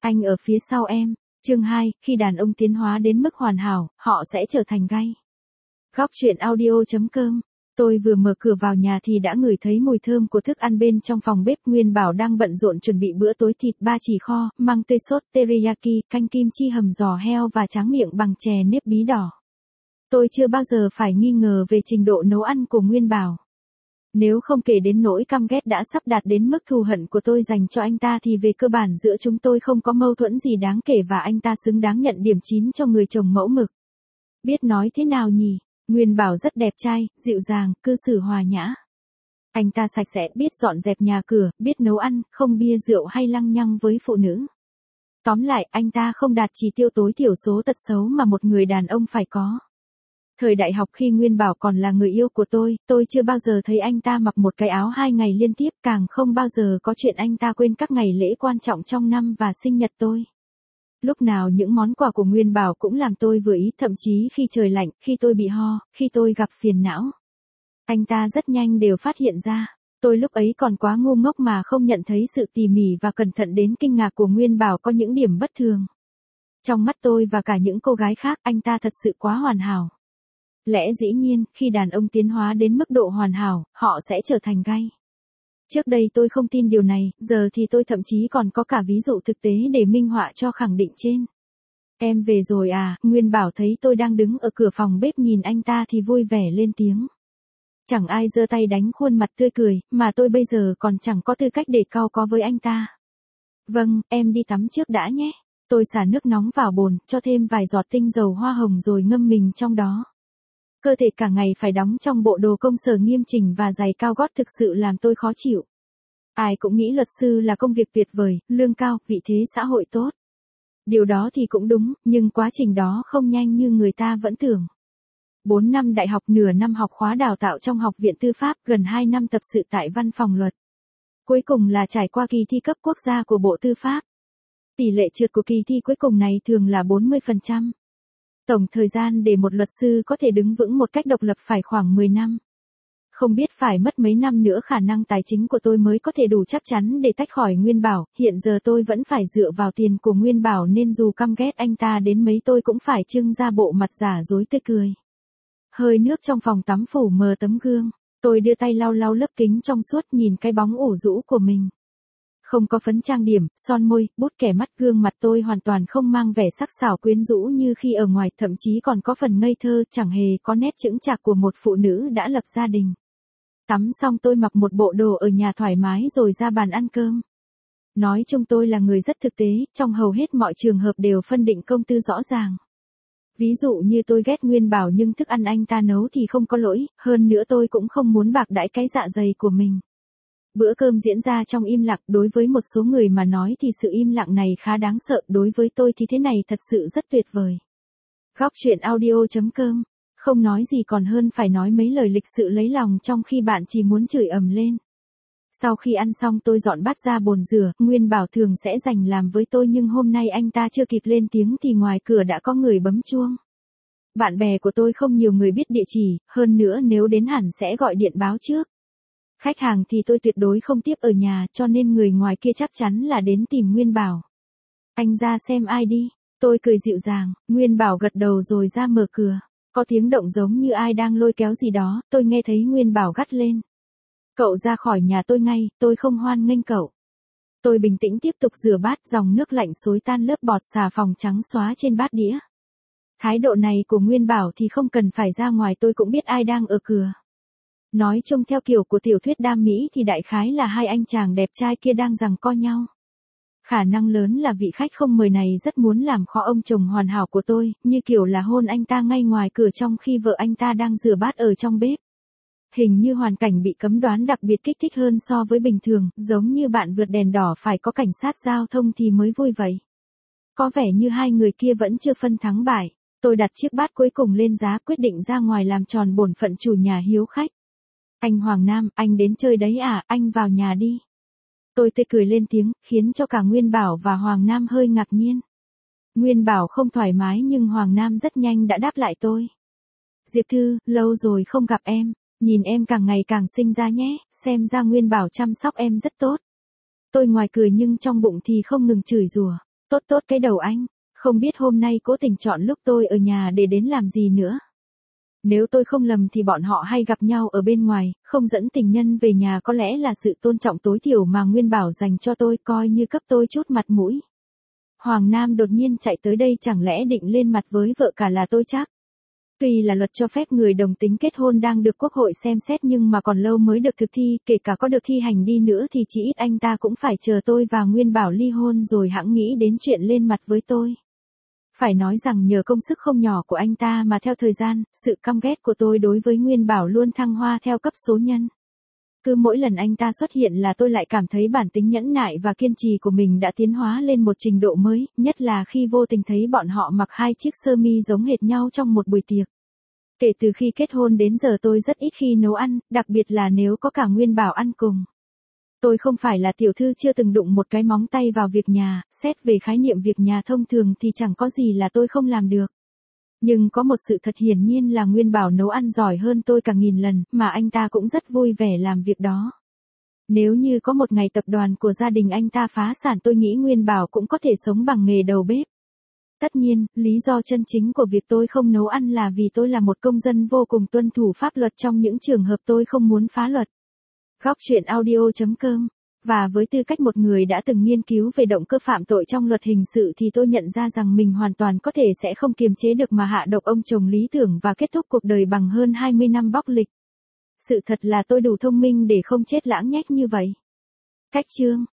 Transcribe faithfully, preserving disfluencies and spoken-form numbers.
Anh ở phía sau em. Chương hai, khi đàn ông tiến hóa đến mức hoàn hảo, họ sẽ trở thành gay. Góc truyện audio.com. Tôi vừa mở cửa vào nhà thì đã ngửi thấy mùi thơm của thức ăn bên trong phòng bếp. Nguyên Bảo đang bận rộn chuẩn bị bữa tối: thịt ba chỉ kho, măng tươi sốt teriyaki, canh kim chi hầm giò heo và tráng miệng bằng chè nếp bí đỏ. Tôi chưa bao giờ phải nghi ngờ về trình độ nấu ăn của Nguyên Bảo. Nếu không kể đến nỗi căm ghét đã sắp đạt đến mức thù hận của tôi dành cho anh ta thì về cơ bản giữa chúng tôi không có mâu thuẫn gì đáng kể và anh ta xứng đáng nhận điểm chín cho người chồng mẫu mực. Biết nói thế nào nhỉ? Nguyên Bảo rất đẹp trai, dịu dàng, cư xử hòa nhã. Anh ta sạch sẽ, biết dọn dẹp nhà cửa, biết nấu ăn, không bia rượu hay lăng nhăng với phụ nữ. Tóm lại, anh ta không đạt chỉ tiêu tối thiểu số tật xấu mà một người đàn ông phải có. Thời đại học khi Nguyên Bảo còn là người yêu của tôi, tôi chưa bao giờ thấy anh ta mặc một cái áo hai ngày liên tiếp, càng không bao giờ có chuyện anh ta quên các ngày lễ quan trọng trong năm và sinh nhật tôi. Lúc nào những món quà của Nguyên Bảo cũng làm tôi vừa ý, thậm chí khi trời lạnh, khi tôi bị ho, khi tôi gặp phiền não. Anh ta rất nhanh đều phát hiện ra. Tôi lúc ấy còn quá ngu ngốc mà không nhận thấy sự tỉ mỉ và cẩn thận đến kinh ngạc của Nguyên Bảo có những điểm bất thường. Trong mắt tôi và cả những cô gái khác, anh ta thật sự quá hoàn hảo. Lẽ dĩ nhiên, khi đàn ông tiến hóa đến mức độ hoàn hảo, họ sẽ trở thành gay. Trước đây tôi không tin điều này, giờ thì tôi thậm chí còn có cả ví dụ thực tế để minh họa cho khẳng định trên. Em về rồi à? Nguyên Bảo thấy tôi đang đứng ở cửa phòng bếp nhìn anh ta thì vui vẻ lên tiếng. Chẳng ai giơ tay đánh khuôn mặt tươi cười, mà tôi bây giờ còn chẳng có tư cách để cau có với anh ta. Vâng, em đi tắm trước đã nhé. Tôi xả nước nóng vào bồn, cho thêm vài giọt tinh dầu hoa hồng rồi ngâm mình trong đó. Cơ thể cả ngày phải đóng trong bộ đồ công sở nghiêm chỉnh và giày cao gót thực sự làm tôi khó chịu. Ai cũng nghĩ luật sư là công việc tuyệt vời, lương cao, vị thế xã hội tốt. Điều đó thì cũng đúng, nhưng quá trình đó không nhanh như người ta vẫn tưởng. bốn năm đại học, nửa năm học khóa đào tạo trong học viện tư pháp, gần hai năm tập sự tại văn phòng luật. Cuối cùng là trải qua kỳ thi cấp quốc gia của Bộ Tư pháp. Tỷ lệ trượt của kỳ thi cuối cùng này thường là bốn mươi phần trăm. Tổng thời gian để một luật sư có thể đứng vững một cách độc lập phải khoảng mười năm. Không biết phải mất mấy năm nữa khả năng tài chính của tôi mới có thể đủ chắc chắn để tách khỏi Nguyên Bảo, hiện giờ tôi vẫn phải dựa vào tiền của Nguyên Bảo nên dù căm ghét anh ta đến mấy tôi cũng phải trưng ra bộ mặt giả dối tươi cười. Hơi nước trong phòng tắm phủ mờ tấm gương, tôi đưa tay lau lau lớp kính trong suốt nhìn cái bóng ủ rũ của mình. Không có phấn trang điểm, son môi, bút kẻ mắt, gương mặt tôi hoàn toàn không mang vẻ sắc sảo quyến rũ như khi ở ngoài, thậm chí còn có phần ngây thơ, chẳng hề có nét chững chạc của một phụ nữ đã lập gia đình. Tắm xong tôi mặc một bộ đồ ở nhà thoải mái rồi ra bàn ăn cơm. Nói chung tôi là người rất thực tế, trong hầu hết mọi trường hợp đều phân định công tư rõ ràng. Ví dụ như tôi ghét Nguyên Bảo nhưng thức ăn anh ta nấu thì không có lỗi, hơn nữa tôi cũng không muốn bạc đãi cái dạ dày của mình. Bữa cơm diễn ra trong im lặng, đối với một số người mà nói thì sự im lặng này khá đáng sợ, đối với tôi thì thế này thật sự rất tuyệt vời. Góc truyện audio.com, không nói gì còn hơn phải nói mấy lời lịch sự lấy lòng trong khi bạn chỉ muốn chửi ầm lên. Sau khi ăn xong tôi dọn bát ra bồn rửa, Nguyên Bảo thường sẽ dành làm với tôi nhưng hôm nay anh ta chưa kịp lên tiếng thì ngoài cửa đã có người bấm chuông. Bạn bè của tôi không nhiều người biết địa chỉ, hơn nữa nếu đến hẳn sẽ gọi điện báo trước. Khách hàng thì tôi tuyệt đối không tiếp ở nhà cho nên người ngoài kia chắc chắn là đến tìm Nguyên Bảo. Anh ra xem ai đi. Tôi cười dịu dàng, Nguyên Bảo gật đầu rồi ra mở cửa. Có tiếng động giống như ai đang lôi kéo gì đó, tôi nghe thấy Nguyên Bảo gắt lên. Cậu ra khỏi nhà tôi ngay, tôi không hoan nghênh cậu. Tôi bình tĩnh tiếp tục rửa bát, dòng nước lạnh xối tan lớp bọt xà phòng trắng xóa trên bát đĩa. Thái độ này của Nguyên Bảo thì không cần phải ra ngoài tôi cũng biết ai đang ở cửa. Nói chung theo kiểu của tiểu thuyết đam mỹ thì đại khái là hai anh chàng đẹp trai kia đang giằng co nhau. Khả năng lớn là vị khách không mời này rất muốn làm khó ông chồng hoàn hảo của tôi, như kiểu là hôn anh ta ngay ngoài cửa trong khi vợ anh ta đang rửa bát ở trong bếp. Hình như hoàn cảnh bị cấm đoán đặc biệt kích thích hơn so với bình thường, giống như bạn vượt đèn đỏ phải có cảnh sát giao thông thì mới vui vậy. Có vẻ như hai người kia vẫn chưa phân thắng bại. Tôi đặt chiếc bát cuối cùng lên giá, quyết định ra ngoài làm tròn bổn phận chủ nhà hiếu khách. Anh Hoàng Nam, anh đến chơi đấy à, anh vào nhà đi. Tôi tươi cười lên tiếng, khiến cho cả Nguyên Bảo và Hoàng Nam hơi ngạc nhiên. Nguyên Bảo không thoải mái nhưng Hoàng Nam rất nhanh đã đáp lại tôi. Diệp Thư, lâu rồi không gặp em, nhìn em càng ngày càng xinh ra nhé, xem ra Nguyên Bảo chăm sóc em rất tốt. Tôi ngoài cười nhưng trong bụng thì không ngừng chửi rủa. Tốt tốt cái đầu anh, không biết hôm nay cố tình chọn lúc tôi ở nhà để đến làm gì nữa. Nếu tôi không lầm thì bọn họ hay gặp nhau ở bên ngoài, không dẫn tình nhân về nhà có lẽ là sự tôn trọng tối thiểu mà Nguyên Bảo dành cho tôi, coi như cấp tôi chút mặt mũi. Hoàng Nam đột nhiên chạy tới đây chẳng lẽ định lên mặt với vợ cả là tôi chắc. Tuy là luật cho phép người đồng tính kết hôn đang được Quốc hội xem xét nhưng mà còn lâu mới được thực thi, kể cả có được thi hành đi nữa thì chỉ ít anh ta cũng phải chờ tôi và Nguyên Bảo ly hôn rồi hẵng nghĩ đến chuyện lên mặt với tôi. Phải nói rằng nhờ công sức không nhỏ của anh ta mà theo thời gian, sự căm ghét của tôi đối với Nguyên Bảo luôn thăng hoa theo cấp số nhân. Cứ mỗi lần anh ta xuất hiện là tôi lại cảm thấy bản tính nhẫn nại và kiên trì của mình đã tiến hóa lên một trình độ mới, nhất là khi vô tình thấy bọn họ mặc hai chiếc sơ mi giống hệt nhau trong một buổi tiệc. Kể từ khi kết hôn đến giờ tôi rất ít khi nấu ăn, đặc biệt là nếu có cả Nguyên Bảo ăn cùng. Tôi không phải là tiểu thư chưa từng đụng một cái móng tay vào việc nhà, xét về khái niệm việc nhà thông thường thì chẳng có gì là tôi không làm được. Nhưng có một sự thật hiển nhiên là Nguyên Bảo nấu ăn giỏi hơn tôi cả nghìn lần, mà anh ta cũng rất vui vẻ làm việc đó. Nếu như có một ngày tập đoàn của gia đình anh ta phá sản tôi nghĩ Nguyên Bảo cũng có thể sống bằng nghề đầu bếp. Tất nhiên, lý do chân chính của việc tôi không nấu ăn là vì tôi là một công dân vô cùng tuân thủ pháp luật trong những trường hợp tôi không muốn phá luật. Góc truyện audio chấm com. Và với tư cách một người đã từng nghiên cứu về động cơ phạm tội trong luật hình sự thì tôi nhận ra rằng mình hoàn toàn có thể sẽ không kiềm chế được mà hạ độc ông chồng lý tưởng và kết thúc cuộc đời bằng hơn hai mươi năm bóc lịch. Sự thật là tôi đủ thông minh để không chết lãng nhách như vậy. Cách chương